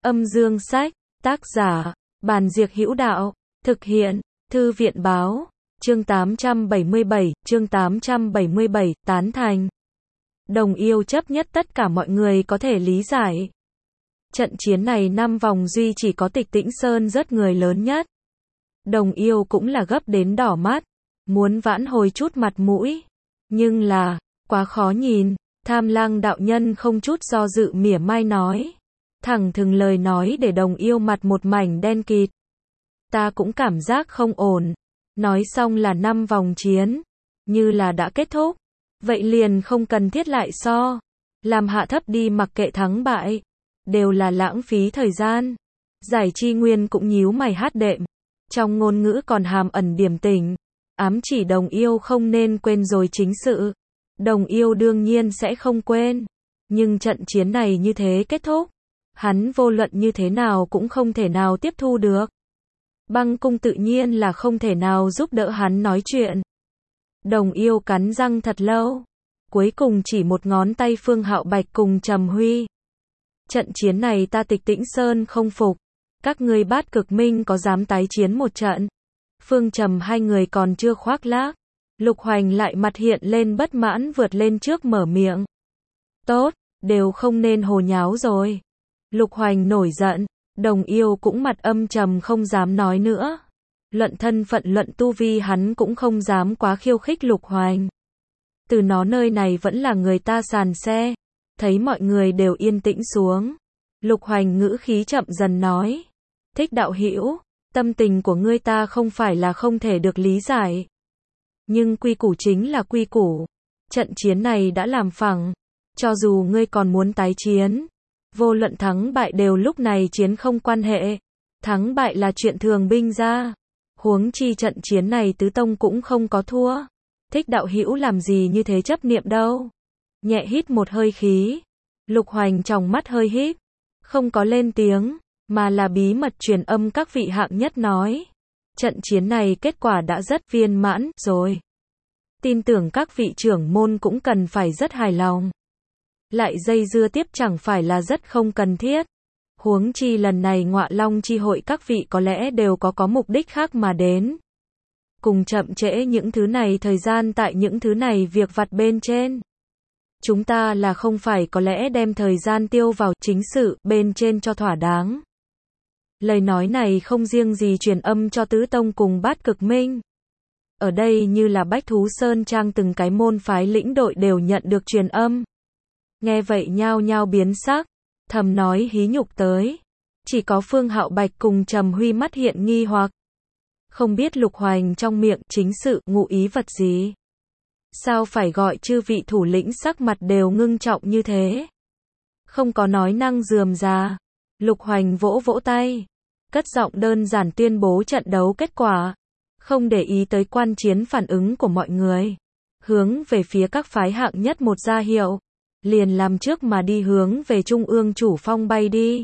Âm dương sách, tác giả, Bàn Diệc Hữu Đạo, thực hiện, Thư viện báo, chương 877, tán thành. Đồng yêu chấp nhất tất cả mọi người có thể lý giải. Trận chiến này 5 vòng duy chỉ có Tịch Tĩnh Sơn rớt người lớn nhất. Đồng yêu cũng là gấp đến đỏ mắt, muốn vãn hồi chút mặt mũi. Nhưng là, quá khó nhìn, Tham Lang đạo nhân không chút do dự mỉa mai nói. Thẳng thừng lời nói để đồng yêu mặt một mảnh đen kịt. Ta cũng cảm giác không ổn. Nói xong là 5 vòng chiến, như là đã kết thúc. Vậy liền không cần thiết lại so. Làm hạ thấp đi mặc kệ thắng bại. Đều là lãng phí thời gian. Giải Chi Nguyên cũng nhíu mày hát đệm. Trong ngôn ngữ còn hàm ẩn điểm tình. Ám chỉ đồng yêu không nên quên rồi chính sự. Đồng yêu đương nhiên sẽ không quên. Nhưng trận chiến này như thế kết thúc. Hắn vô luận như thế nào cũng không thể nào tiếp thu được. Băng cung tự nhiên là không thể nào giúp đỡ hắn nói chuyện. Đồng yêu cắn răng thật lâu. Cuối cùng chỉ một ngón tay Phương Hạo Bạch cùng Trầm Huy. Trận chiến này ta Tịch Tĩnh Sơn không phục. Các ngươi Bát Cực Minh có dám tái chiến một trận? Phương Trầm hai người còn chưa khoác lác. Lục Hoành lại mặt hiện lên bất mãn vượt lên trước mở miệng. Tốt, đều không nên hồ nháo rồi. Lục Hoành nổi giận, đồng yêu cũng mặt âm trầm không dám nói nữa. Luận thân phận luận tu vi hắn cũng không dám quá khiêu khích Lục Hoành. Từ nó nơi này vẫn là người ta sàn xe. Thấy mọi người đều yên tĩnh xuống. Lục Hoành ngữ khí chậm dần nói. Thích đạo hữu, tâm tình của ngươi ta không phải là không thể được lý giải. Nhưng quy củ chính là quy củ. Trận chiến này đã làm phẳng. Cho dù ngươi còn muốn tái chiến. Vô luận thắng bại đều lúc này chiến không quan hệ. Thắng bại là chuyện thường binh ra. Huống chi trận chiến này tứ tông cũng không có thua. Thích đạo hữu làm gì như thế chấp niệm đâu. Nhẹ hít một hơi khí. Lục Hoành trong mắt hơi híp. Không có lên tiếng, mà là bí mật truyền âm các vị hạng nhất nói. Trận chiến này kết quả đã rất viên mãn rồi. Tin tưởng các vị trưởng môn cũng cần phải rất hài lòng. Lại dây dưa tiếp chẳng phải là rất không cần thiết. Huống chi lần này Ngọa Long chi hội các vị có lẽ đều có mục đích khác mà đến. Cùng chậm trễ những thứ này thời gian tại những thứ này việc vặt bên trên. Chúng ta là không phải có lẽ đem thời gian tiêu vào chính sự bên trên cho thỏa đáng. Lời nói này không riêng gì truyền âm cho tứ tông cùng Bát Cực Minh. Ở đây như là Bách Thú Sơn Trang từng cái môn phái lĩnh đội đều nhận được truyền âm. Nghe vậy nhao nhao biến sắc, thầm nói hí nhục tới. Chỉ có Phương Hạo Bạch cùng Trầm Huy mắt hiện nghi hoặc. Không biết Lục Hoành trong miệng chính sự ngụ ý vật gì. Sao phải gọi chư vị thủ lĩnh sắc mặt đều ngưng trọng như thế? Không có nói năng rườm rà. Lục Hoành vỗ vỗ tay. Cất giọng đơn giản tuyên bố trận đấu kết quả. Không để ý tới quan chiến phản ứng của mọi người. Hướng về phía các phái hạng nhất một ra hiệu. Liền làm trước mà đi hướng về Trung ương chủ phong bay đi.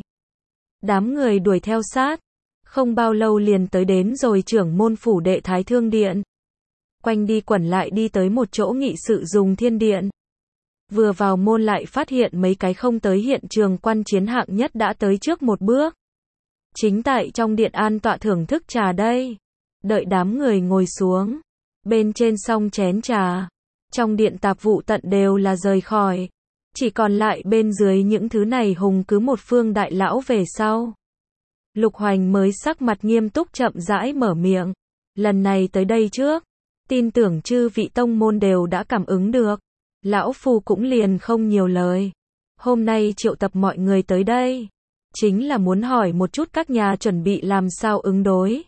Đám người đuổi theo sát. Không bao lâu liền tới đến rồi trưởng môn phủ đệ Thái Thương Điện. Quanh đi quẩn lại đi tới một chỗ nghị sự dùng thiên điện. Vừa vào môn lại phát hiện mấy cái không tới hiện trường quan chiến hạng nhất đã tới trước một bước. Chính tại trong điện an tọa thưởng thức trà đây. Đợi đám người ngồi xuống. Bên trên xong chén trà. Trong điện tạp vụ tận đều là rời khỏi. Chỉ còn lại bên dưới những thứ này hùng cứ một phương đại lão về sau. Lục Hoành mới sắc mặt nghiêm túc chậm rãi mở miệng. Lần này tới đây trước. Tin tưởng chư vị tông môn đều đã cảm ứng được. Lão Phu cũng liền không nhiều lời. Hôm nay triệu tập mọi người tới đây. Chính là muốn hỏi một chút các nhà chuẩn bị làm sao ứng đối.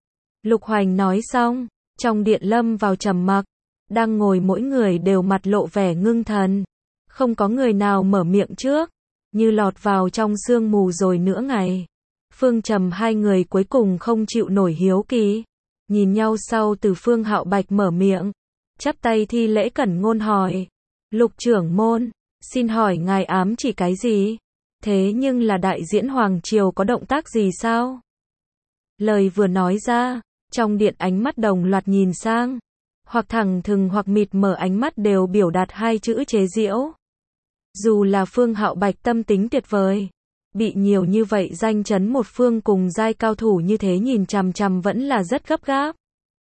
Lục Hoành nói xong. Trong điện lâm vào trầm mặc. Đang ngồi mỗi người đều mặt lộ vẻ ngưng thần. Không có người nào mở miệng trước. Như lọt vào trong sương mù rồi nửa ngày. Phương Trầm hai người cuối cùng không chịu nổi hiếu kỳ. Nhìn nhau sau từ Phương Hạo Bạch mở miệng. Chắp tay thi lễ cẩn ngôn hỏi. Lục trưởng môn, xin hỏi ngài ám chỉ cái gì? Thế nhưng là đại diễn Hoàng Triều có động tác gì sao? Lời vừa nói ra, trong điện ánh mắt đồng loạt nhìn sang. Hoặc thẳng thừng hoặc mịt mờ ánh mắt đều biểu đạt hai chữ chế giễu. Dù là Phương Hạo Bạch tâm tính tuyệt vời. Bị nhiều như vậy danh chấn một phương cùng giai cao thủ như thế nhìn chằm chằm vẫn là rất gấp gáp.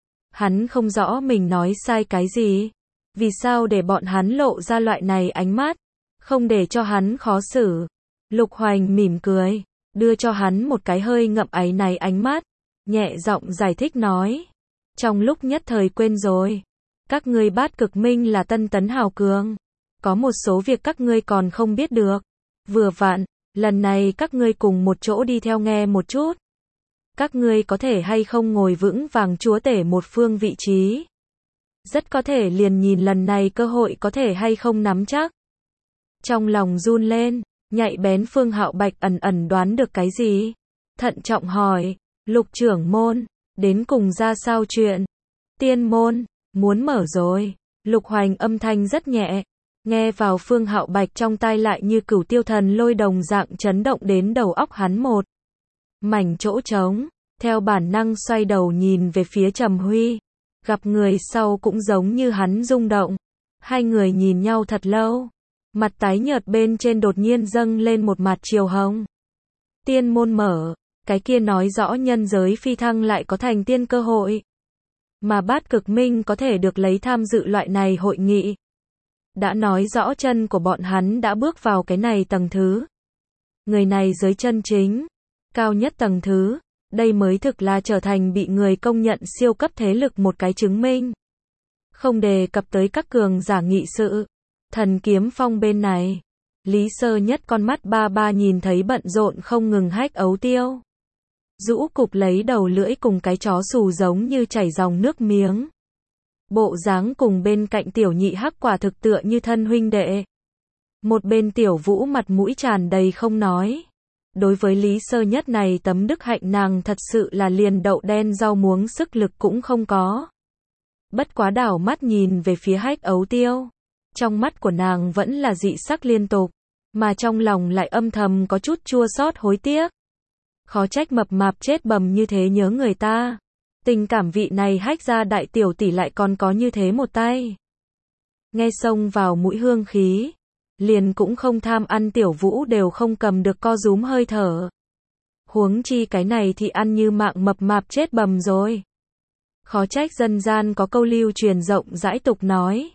Hắn không rõ mình nói sai cái gì. Vì sao để bọn hắn lộ ra loại này ánh mắt, không để cho hắn khó xử. Lục Hoành mỉm cười, đưa cho hắn một cái hơi ngậm áy náy ánh mắt, nhẹ giọng giải thích nói. Trong lúc nhất thời quên rồi, các ngươi Bát Cực Minh là tân tấn hào cường, có một số việc các ngươi còn không biết được. Vừa vặn, lần này các ngươi cùng một chỗ đi theo nghe một chút. Các ngươi có thể hay không ngồi vững vàng chúa tể một phương vị trí. Rất có thể liền nhìn lần này cơ hội có thể hay không nắm chắc. Trong lòng run lên, nhạy bén Phương Hạo Bạch ẩn ẩn đoán được cái gì. Thận trọng hỏi, Lục trưởng môn, đến cùng ra sao chuyện? Tiên môn, muốn mở rồi. Lục Hoành âm thanh rất nhẹ, nghe vào Phương Hạo Bạch trong tai lại như cửu tiêu thần lôi đồng dạng chấn động đến đầu óc hắn một mảnh chỗ trống, theo bản năng xoay đầu nhìn về phía Trầm Huy. Gặp người sau cũng giống như hắn rung động. Hai người nhìn nhau thật lâu. Mặt tái nhợt bên trên đột nhiên dâng lên một mặt chiều hồng. Tiên môn mở, cái kia nói rõ nhân giới phi thăng lại có thành tiên cơ hội. Mà Bát Cực Minh có thể được lấy tham dự loại này hội nghị. Đã nói rõ chân của bọn hắn đã bước vào cái này tầng thứ. Người này giới chân chính, cao nhất tầng thứ. Đây mới thực là trở thành bị người công nhận siêu cấp thế lực một cái chứng minh. Không đề cập tới các cường giả nghị sự. Thần Kiếm Phong bên này, Lý Sơ Nhất con mắt ba ba nhìn thấy bận rộn không ngừng Hách Ấu Tiêu. Rũ cục lấy đầu lưỡi cùng cái chó xù giống như chảy dòng nước miếng. Bộ dáng cùng bên cạnh Tiểu Nhị Hắc quả thực tựa như thân huynh đệ. Một bên Tiểu Vũ mặt mũi tràn đầy không nói. Đối với Lý Sơ Nhất này tấm đức hạnh nàng thật sự là liền đậu đen rau muống sức lực cũng không có. Bất quá đảo mắt nhìn về phía Hách Ấu Tiêu. Trong mắt của nàng vẫn là dị sắc liên tục, mà trong lòng lại âm thầm có chút chua xót hối tiếc. Khó trách mập mạp chết bầm như thế nhớ người ta. Tình cảm vị này Hách gia đại tiểu tỷ lại còn có như thế một tay. Nghe xông vào mũi hương khí. Liền cũng không tham ăn Tiểu Vũ đều không cầm được co rúm hơi thở. Huống chi cái này thì ăn như mạng mập mạp chết bầm rồi. Khó trách dân gian có câu lưu truyền rộng rãi tục nói.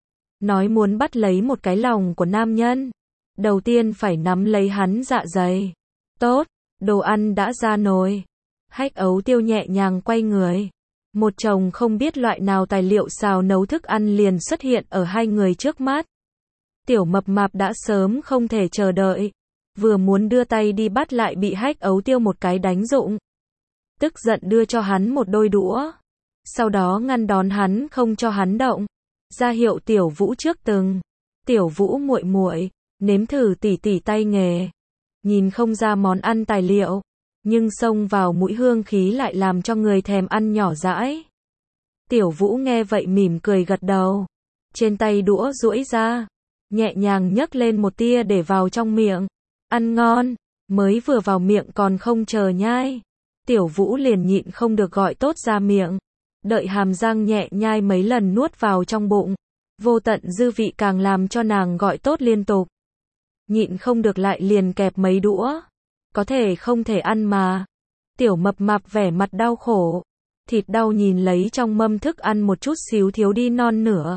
Nói muốn bắt lấy một cái lòng của nam nhân. Đầu tiên phải nắm lấy hắn dạ dày. Tốt, đồ ăn đã ra nồi. Hách Ấu Tiêu nhẹ nhàng quay người. Một chồng không biết loại nào tài liệu xào nấu thức ăn liền xuất hiện ở hai người trước mắt. Tiểu mập mạp đã sớm không thể chờ đợi. Vừa muốn đưa tay đi bắt lại bị Hách Ấu Tiêu một cái đánh rụng. Tức giận đưa cho hắn một đôi đũa. Sau đó ngăn đón hắn không cho hắn động. Ra hiệu Tiểu Vũ trước từng. Tiểu Vũ muội muội, nếm thử tỉ tỉ tay nghề. Nhìn không ra món ăn tài liệu, nhưng xông vào mũi hương khí lại làm cho người thèm ăn nhỏ dãi. Tiểu Vũ nghe vậy mỉm cười gật đầu. Trên tay đũa duỗi ra, nhẹ nhàng nhấc lên một tia để vào trong miệng. Ăn ngon, mới vừa vào miệng còn không chờ nhai. Tiểu Vũ liền nhịn không được gọi tốt ra miệng. Đợi hàm răng nhẹ nhai mấy lần nuốt vào trong bụng. Vô tận dư vị càng làm cho nàng gọi tốt liên tục. Nhịn không được lại liền kẹp mấy đũa. Có thể không thể ăn mà. Tiểu mập mạp vẻ mặt đau khổ. Thịt đau nhìn lấy trong mâm thức ăn một chút xíu thiếu đi non nửa.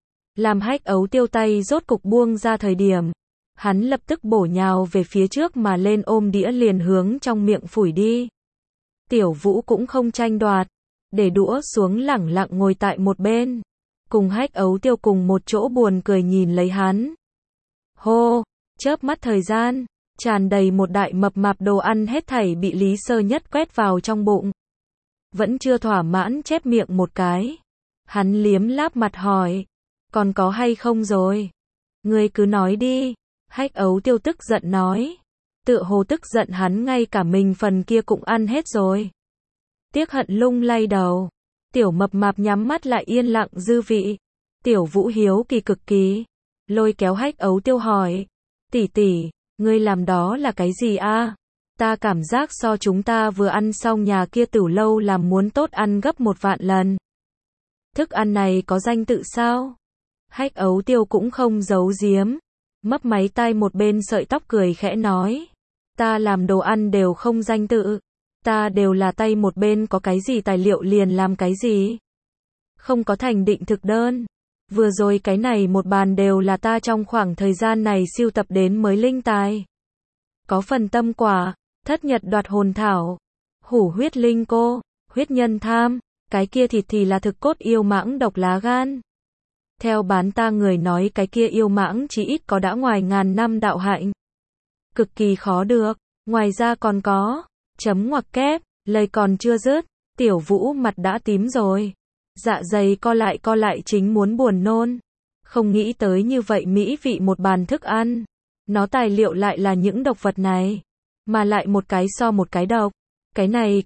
Làm Hách Ấu Tiêu tay rốt cục buông ra thời điểm. Hắn lập tức bổ nhào về phía trước mà lên ôm đĩa liền hướng trong miệng phủi đi. Tiểu Vũ cũng không tranh đoạt. Để đũa xuống lẳng lặng ngồi tại một bên. Cùng Hách Ấu Tiêu cùng một chỗ buồn cười nhìn lấy hắn. Hô, chớp mắt thời gian, tràn đầy một đại mập mạp đồ ăn hết thảy bị Lý Sơ Nhất quét vào trong bụng. Vẫn chưa thỏa mãn chép miệng một cái. Hắn liếm láp mặt hỏi, còn có hay không rồi? Ngươi cứ nói đi. Hách Ấu Tiêu tức giận nói. Tựa hồ tức giận hắn ngay cả mình phần kia cũng ăn hết rồi. Tiếc hận lung lay đầu. Tiểu mập mạp nhắm mắt lại yên lặng dư vị. Tiểu Vũ hiếu kỳ cực kỳ. Lôi kéo Hách Ấu Tiêu hỏi. Tỷ tỷ, ngươi làm đó là cái gì a? Ta cảm giác so chúng ta vừa ăn xong nhà kia Tửu Lâu làm muốn tốt ăn gấp 1.000.000 lần. Thức ăn này có danh tự sao? Hách Ấu Tiêu cũng không giấu giếm. Mấp máy tai một bên sợi tóc cười khẽ nói. Ta làm đồ ăn đều không danh tự. Ta đều là tay một bên có cái gì tài liệu liền làm cái gì. Không có thành định thực đơn. Vừa rồi cái này một bàn đều là ta trong khoảng thời gian này sưu tập đến mới linh tài. Có phần tâm quả, thất nhật đoạt hồn thảo, hủ huyết linh cô, huyết nhân tham, cái kia thịt thì là thực cốt yêu mãng độc lá gan. Theo bán ta người nói cái kia yêu mãng chỉ ít có đã ngoài ngàn năm đạo hạnh. Cực kỳ khó được, ngoài ra còn có, chấm ngoặc kép, lời còn chưa dứt, Tiểu Vũ mặt đã tím rồi. Dạ dày co lại chính muốn buồn nôn. Không nghĩ tới như vậy mỹ vị một bàn thức ăn. Nó tài liệu lại là những độc vật này. Mà lại một cái so một cái độc. Cái này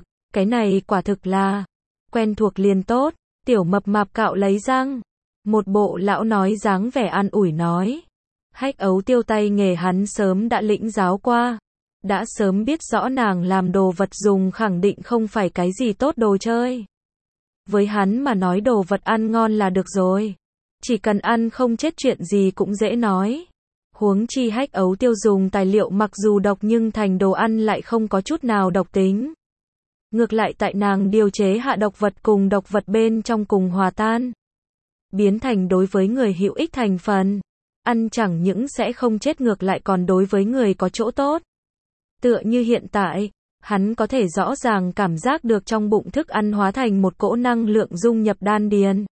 quả thực là quen thuộc liền tốt. Tiểu mập mạp cạo lấy răng. Một bộ lão nói dáng vẻ an ủi nói. Hách Ấu Tiêu tay nghề hắn sớm đã lĩnh giáo qua. Đã sớm biết rõ nàng làm đồ vật dùng khẳng định không phải cái gì tốt đồ chơi. Với hắn mà nói đồ vật ăn ngon là được rồi. Chỉ cần ăn không chết chuyện gì cũng dễ nói. Huống chi Hách Ấu Tiêu dùng tài liệu mặc dù độc nhưng thành đồ ăn lại không có chút nào độc tính. Ngược lại tại nàng điều chế hạ độc vật cùng độc vật bên trong cùng hòa tan. Biến thành đối với người hữu ích thành phần. Ăn chẳng những sẽ không chết ngược lại còn đối với người có chỗ tốt. Tựa như hiện tại, hắn có thể rõ ràng cảm giác được trong bụng thức ăn hóa thành một cỗ năng lượng dung nhập đan điền.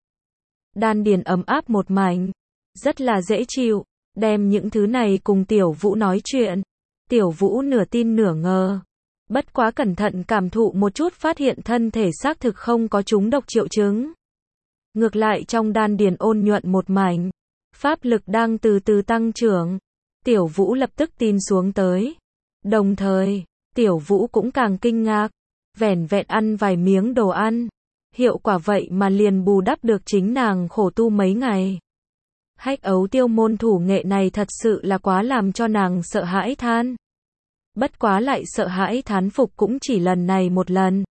Đan điền ấm áp một mảnh, rất là dễ chịu, đem những thứ này cùng Tiểu Vũ nói chuyện. Tiểu Vũ nửa tin nửa ngờ. Bất quá cẩn thận cảm thụ một chút phát hiện thân thể xác thực không có trúng độc triệu chứng. Ngược lại trong đan điền ôn nhuận một mảnh, pháp lực đang từ từ tăng trưởng. Tiểu Vũ lập tức tin xuống tới. Đồng thời, Tiểu Vũ cũng càng kinh ngạc, vẻn vẹn ăn vài miếng đồ ăn, hiệu quả vậy mà liền bù đắp được chính nàng khổ tu mấy ngày. Hách Ấu Tiêu môn thủ nghệ này thật sự là quá làm cho nàng sợ hãi than. Bất quá lại sợ hãi thán phục cũng chỉ lần này một lần.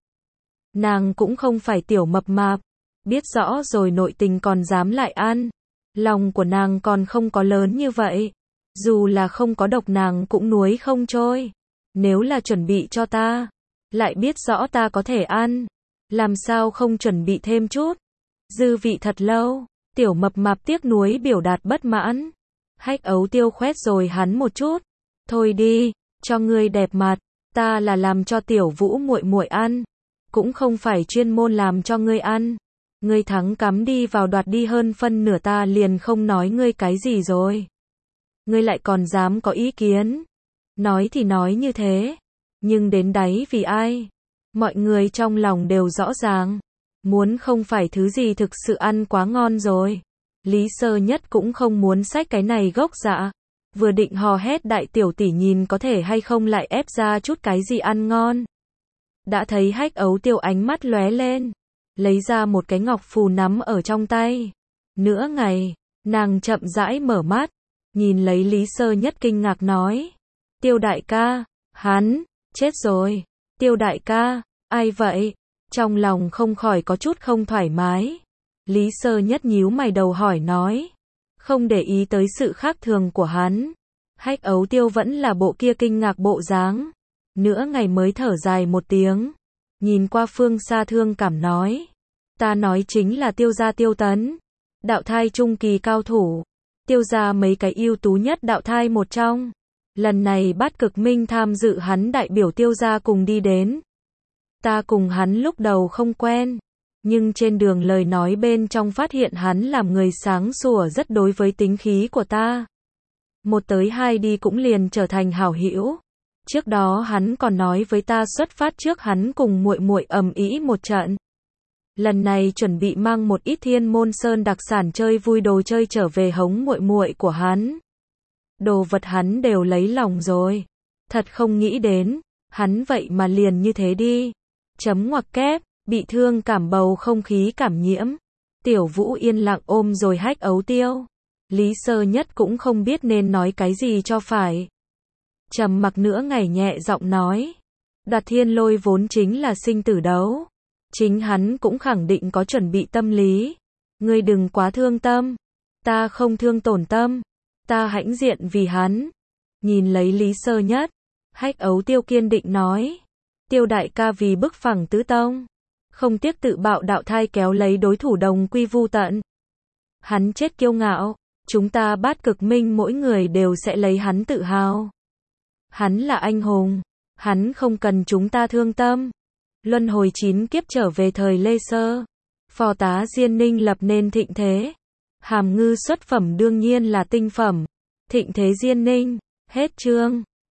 Nàng cũng không phải tiểu mập mạp, biết rõ rồi nội tình còn dám lại ăn. Lòng của nàng còn không có lớn như vậy. Dù là không có độc nàng cũng nuối không trôi. Nếu là chuẩn bị cho ta, lại biết rõ ta có thể ăn, làm sao không chuẩn bị thêm chút. Dư vị thật lâu, tiểu mập mạp tiếc nuối biểu đạt bất mãn. Hách Ấu Tiêu khoét rồi hắn một chút. Thôi đi, cho ngươi đẹp mặt, ta là làm cho Tiểu Vũ muội muội ăn, cũng không phải chuyên môn làm cho ngươi ăn. Ngươi thắng cắm đi vào đoạt đi hơn phân nửa ta liền không nói ngươi cái gì rồi. Ngươi lại còn dám có ý kiến. Nói thì nói như thế, nhưng đến đáy vì ai? Mọi người trong lòng đều rõ ràng. Muốn không phải thứ gì thực sự ăn quá ngon rồi. Lý Sơ Nhất cũng không muốn xách cái này gốc dạ. Vừa định hò hét đại tiểu tỷ nhìn có thể hay không lại ép ra chút cái gì ăn ngon. Đã thấy Hách Ấu Tiêu ánh mắt lóe lên. Lấy ra một cái ngọc phù nắm ở trong tay. Nửa ngày, nàng chậm rãi mở mắt. Nhìn lấy Lý Sơ Nhất kinh ngạc nói. Tiêu đại ca, hắn, chết rồi. Tiêu đại ca, ai vậy? Trong lòng không khỏi có chút không thoải mái. Lý Sơ Nhất nhíu mày đầu hỏi nói. Không để ý tới sự khác thường của hắn. Hách Ấu Tiêu vẫn là bộ kia kinh ngạc bộ dáng. Nửa ngày mới thở dài một tiếng. Nhìn qua phương xa thương cảm nói. Ta nói chính là Tiêu gia Tiêu Tấn. Đạo thai trung kỳ cao thủ. Tiêu gia mấy cái ưu tú nhất đạo thai một trong. Lần này Bát Cực Minh tham dự hắn đại biểu Tiêu gia cùng đi đến. Ta cùng hắn lúc đầu không quen. Nhưng trên đường lời nói bên trong phát hiện hắn làm người sáng sủa rất đối với tính khí của ta. Một tới hai đi cũng liền trở thành hảo hữu. Trước đó hắn còn nói với ta xuất phát trước hắn cùng muội muội ầm ĩ một trận. Lần này chuẩn bị mang một ít Thiên Môn Sơn đặc sản chơi vui đồ chơi trở về hống muội muội của hắn. Đồ vật hắn đều lấy lòng rồi. Thật không nghĩ đến, hắn vậy mà liền như thế đi. Chấm ngoặc kép, bị thương cảm bầu không khí cảm nhiễm. Tiểu Vũ yên lặng ôm rồi Hách Ấu Tiêu. Lý Sơ Nhất cũng không biết nên nói cái gì cho phải. Trầm mặc nửa ngày nhẹ giọng nói. Đoạt thiên lôi vốn chính là sinh tử đấu. Chính hắn cũng khẳng định có chuẩn bị tâm lý. Ngươi đừng quá thương tâm. Ta không thương tổn tâm. Ta hãnh diện vì hắn. Nhìn lấy Lý Sơ Nhất. Hách Ấu Tiêu kiên định nói. Tiêu đại ca vì bức phẳng tứ tông, không tiếc tự bạo đạo thai kéo lấy đối thủ đồng quy vu tận. Hắn chết kiêu ngạo, chúng ta Bát Cực Minh mỗi người đều sẽ lấy hắn tự hào. Hắn là anh hùng, hắn không cần chúng ta thương tâm. Luân hồi 9 kiếp trở về thời Lê Sơ, phò tá Diên Ninh lập nên thịnh thế. Hàm Ngư xuất phẩm đương nhiên là tinh phẩm. Thịnh thế Diên Ninh, hết chương.